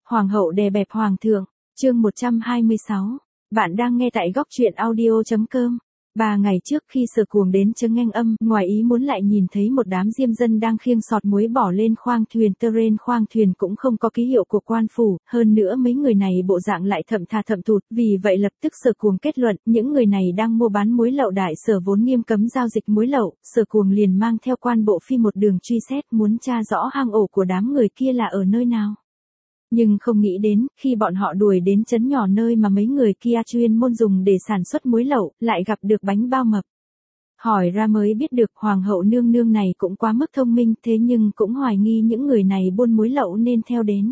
Hoàng hậu đè bẹp hoàng thượng, chương 126. Bạn đang nghe tại góc truyện audio.com. 3 ngày trước khi Sở Cuồng đến Chấn Nghênh Âm, ngoài ý muốn lại nhìn thấy một đám diêm dân đang khiêng sọt muối bỏ lên khoang thuyền. Trên khoang thuyền cũng không có ký hiệu của quan phủ, hơn nữa mấy người này bộ dạng lại thậm tha thậm thụt, vì vậy lập tức Sở Cuồng kết luận, những người này đang mua bán muối lậu. Đại sở vốn nghiêm cấm giao dịch muối lậu, Sở Cuồng liền mang theo quan bộ phi một đường truy xét, muốn tra rõ hang ổ của đám người kia là ở nơi nào. Nhưng không nghĩ đến, khi bọn họ đuổi đến trấn nhỏ nơi mà mấy người kia chuyên môn dùng để sản xuất muối lậu, lại gặp được bánh bao mập. Hỏi ra mới biết được hoàng hậu nương nương này cũng quá mức thông minh, thế nhưng cũng hoài nghi những người này buôn muối lậu nên theo đến.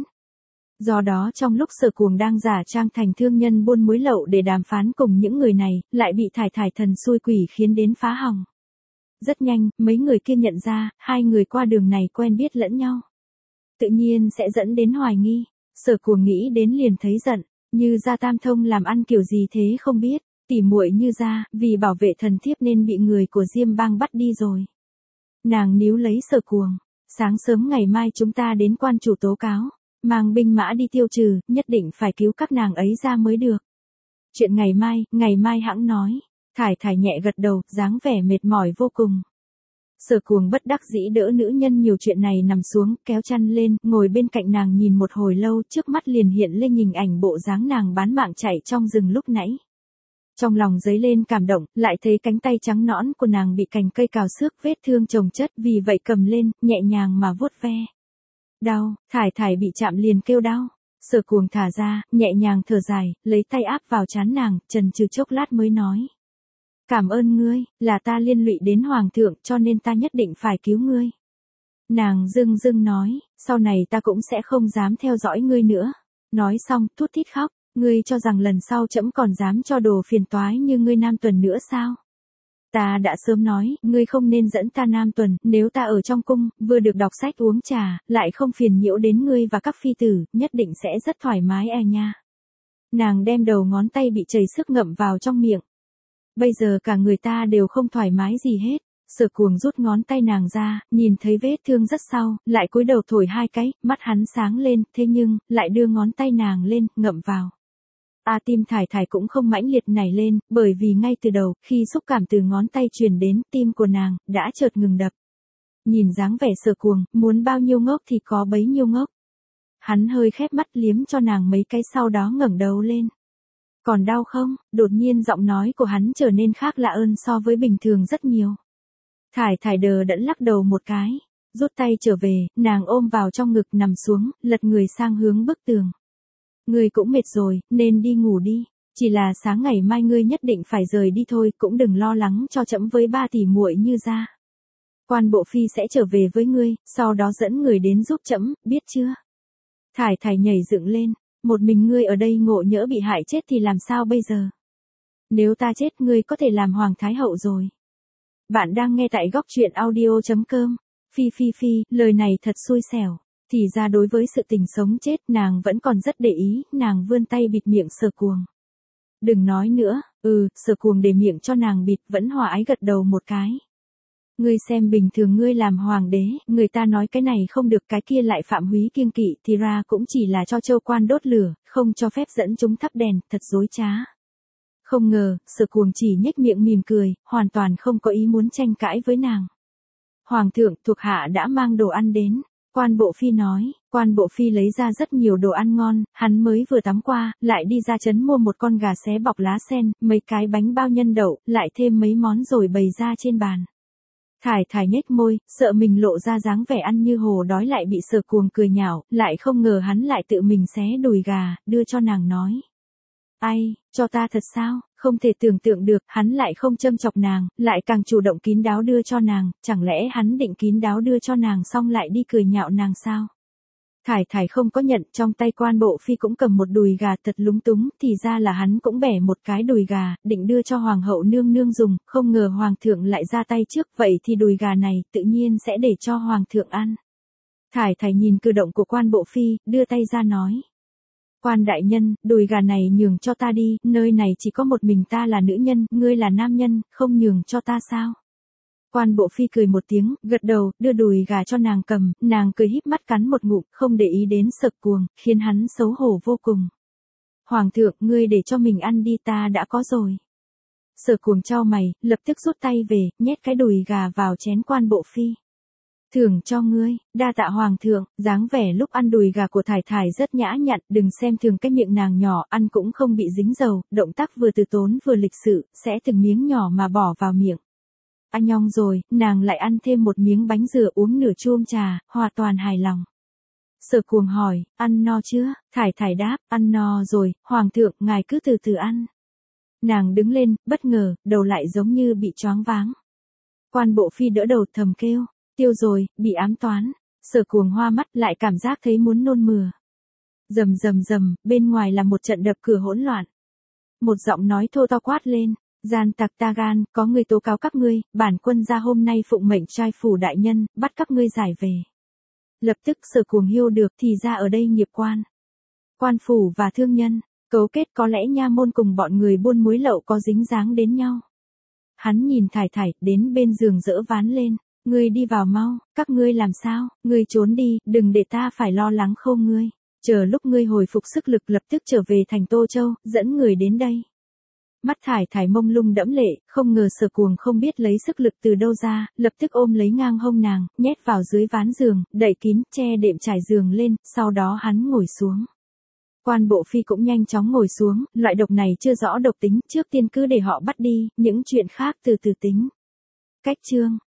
Do đó trong lúc Sở Cuồng đang giả trang thành thương nhân buôn muối lậu để đàm phán cùng những người này, lại bị thải thần xui quỷ khiến đến phá hỏng. Rất nhanh, mấy người kia nhận ra, hai người qua đường này quen biết lẫn nhau. Tự nhiên sẽ dẫn đến hoài nghi. Sở Cuồng nghĩ đến liền thấy giận, Như Gia tam thông làm ăn kiểu gì thế không biết, tỉ muội Như Gia, vì bảo vệ thần thiếp nên bị người của Diêm Bang bắt đi rồi. Nàng níu lấy Sở Cuồng, sáng sớm ngày mai chúng ta đến quan chủ tố cáo, mang binh mã đi tiêu trừ, nhất định phải cứu các nàng ấy ra mới được. Chuyện ngày mai hãng nói. Thải nhẹ gật đầu, dáng vẻ mệt mỏi vô cùng. Sở Cuồng bất đắc dĩ đỡ nữ nhân nhiều chuyện này nằm xuống, kéo chăn lên, ngồi bên cạnh nàng nhìn một hồi lâu, trước mắt liền hiện lên hình ảnh bộ dáng nàng bán mạng chạy trong rừng lúc nãy. Trong lòng dấy lên cảm động, lại thấy cánh tay trắng nõn của nàng bị cành cây cào xước, vết thương chồng chất, vì vậy cầm lên, nhẹ nhàng mà vuốt ve. Đau, Thải bị chạm liền kêu đau. Sở Cuồng thả ra, nhẹ nhàng thở dài, lấy tay áp vào trán nàng, chần chừ chốc lát mới nói. Cảm ơn ngươi, là ta liên lụy đến hoàng thượng cho nên ta nhất định phải cứu ngươi. Nàng dưng nói, sau này ta cũng sẽ không dám theo dõi ngươi nữa. Nói xong, thút thít khóc, ngươi cho rằng lần sau trẫm còn dám cho đồ phiền toái như ngươi Nam Tuần nữa sao? Ta đã sớm nói, ngươi không nên dẫn ta Nam Tuần, nếu ta ở trong cung, vừa được đọc sách uống trà, lại không phiền nhiễu đến ngươi và các phi tử, nhất định sẽ rất thoải mái nha. Nàng đem đầu ngón tay bị chảy sức ngậm vào trong miệng. Bây giờ cả người ta đều không thoải mái gì hết. Sở Cuồng rút ngón tay nàng ra, nhìn thấy vết thương rất sâu, lại cúi đầu thổi 2 cái, mắt hắn sáng lên, thế nhưng, lại đưa ngón tay nàng lên, ngậm vào. Tim Thải cũng không mãnh liệt nảy lên, bởi vì ngay từ đầu, khi xúc cảm từ ngón tay truyền đến, tim của nàng, đã chợt ngừng đập. Nhìn dáng vẻ Sở Cuồng, muốn bao nhiêu ngốc thì có bấy nhiêu ngốc. Hắn hơi khép mắt liếm cho nàng mấy cái sau đó ngẩng đầu lên. Còn đau không? Đột nhiên giọng nói của hắn trở nên khác lạ ơn so với bình thường rất nhiều. Thải đờ đẫn lắc đầu một cái, rút tay trở về, nàng ôm vào trong ngực nằm xuống, lật người sang hướng bức tường. Ngươi cũng mệt rồi, nên đi ngủ đi, chỉ là sáng ngày mai ngươi nhất định phải rời đi thôi, cũng đừng lo lắng cho trẫm với 3 tỷ muội Như Gia. Quan bộ phi sẽ trở về với ngươi, sau đó dẫn người đến giúp trẫm, biết chưa? Thải nhảy dựng lên. Một mình ngươi ở đây ngộ nhỡ bị hại chết thì làm sao bây giờ? Nếu ta chết ngươi có thể làm hoàng thái hậu rồi. Bạn đang nghe tại góc truyện audio.com. Phi, lời này thật xui xẻo. Thì ra đối với sự tình sống chết nàng vẫn còn rất để ý, nàng vươn tay bịt miệng Sở Cuồng. Đừng nói nữa, Sở Cuồng để miệng cho nàng bịt vẫn hòa ái gật đầu một cái. Ngươi xem bình thường ngươi làm hoàng đế, người ta nói cái này không được cái kia lại phạm húy kiêng kỵ thì ra cũng chỉ là cho châu quan đốt lửa, không cho phép dẫn chúng thắp đèn, thật dối trá. Không ngờ, Sở Cuồng chỉ nhếch miệng mỉm cười, hoàn toàn không có ý muốn tranh cãi với nàng. Hoàng thượng, thuộc hạ đã mang đồ ăn đến, quan bộ phi nói, quan bộ phi lấy ra rất nhiều đồ ăn ngon, hắn mới vừa tắm qua, lại đi ra trấn mua một con gà xé bọc lá sen, mấy cái bánh bao nhân đậu, lại thêm mấy món rồi bày ra trên bàn. Thải nhếch môi, sợ mình lộ ra dáng vẻ ăn như hổ đói lại bị Sở Cuồng cười nhạo, lại không ngờ hắn lại tự mình xé đùi gà, đưa cho nàng nói. Ai, cho ta thật sao, không thể tưởng tượng được, hắn lại không châm chọc nàng, lại càng chủ động kín đáo đưa cho nàng, chẳng lẽ hắn định kín đáo đưa cho nàng xong lại đi cười nhạo nàng sao? Thải không có nhận, trong tay quan bộ phi cũng cầm một đùi gà thật lúng túng, thì ra là hắn cũng bẻ một cái đùi gà, định đưa cho hoàng hậu nương nương dùng, không ngờ hoàng thượng lại ra tay trước, vậy thì đùi gà này tự nhiên sẽ để cho hoàng thượng ăn. Thải nhìn cử động của quan bộ phi, đưa tay ra nói. Quan đại nhân, đùi gà này nhường cho ta đi, nơi này chỉ có một mình ta là nữ nhân, ngươi là nam nhân, không nhường cho ta sao? Quan Bộ Phi cười một tiếng, gật đầu, đưa đùi gà cho nàng cầm, nàng cười híp mắt cắn một ngụm, không để ý đến Sở Cuồng, khiến hắn xấu hổ vô cùng. Hoàng thượng, ngươi để cho mình ăn đi, ta đã có rồi. Sở Cuồng chau mày, lập tức rút tay về, nhét cái đùi gà vào chén Quan Bộ Phi. Thưởng cho ngươi, đa tạ hoàng thượng. Dáng vẻ lúc ăn đùi gà của Thải Thải rất nhã nhặn, đừng xem thường cái miệng nàng nhỏ, ăn cũng không bị dính dầu, động tác vừa từ tốn vừa lịch sự, sẽ từng miếng nhỏ mà bỏ vào miệng. Ăn nhong rồi, nàng lại ăn thêm một miếng bánh dừa, uống nửa chuông trà, hoàn toàn hài lòng. Sở Cuồng hỏi, ăn no chưa? Thải Thải đáp, ăn no rồi, hoàng thượng, ngài cứ từ từ ăn. Nàng đứng lên, bất ngờ, đầu lại giống như bị choáng váng. Quan Bộ Phi đỡ đầu thầm kêu, tiêu rồi, bị ám toán. Sở Cuồng hoa mắt lại cảm giác thấy muốn nôn mửa. Rầm rầm rầm, bên ngoài là một trận đập cửa hỗn loạn. Một giọng nói thô to quát lên, gian tặc ta gan, có người tố cáo các ngươi, bản quân ra hôm nay phụng mệnh trai phủ đại nhân, bắt các ngươi giải về. Lập tức Sở Cuồng hiu được, thì ra ở đây nghiệp quan. Quan phủ và thương nhân, cấu kết, có lẽ nha môn cùng bọn người buôn muối lậu có dính dáng đến nhau. Hắn nhìn Thải Thải, đến bên giường dỡ ván lên. Ngươi đi vào mau, các ngươi làm sao, ngươi trốn đi, đừng để ta phải lo lắng khô ngươi. Chờ lúc ngươi hồi phục sức lực lập tức trở về thành Tô Châu, dẫn người đến đây. Mắt Thải Thải mông lung đẫm lệ, không ngờ Sở Cuồng không biết lấy sức lực từ đâu ra, lập tức ôm lấy ngang hông nàng, nhét vào dưới ván giường, đậy kín, che đệm trải giường lên, sau đó hắn ngồi xuống. Quan Bộ Phi cũng nhanh chóng ngồi xuống, loại độc này chưa rõ độc tính, trước tiên cứ để họ bắt đi, những chuyện khác từ từ tính. Cách chương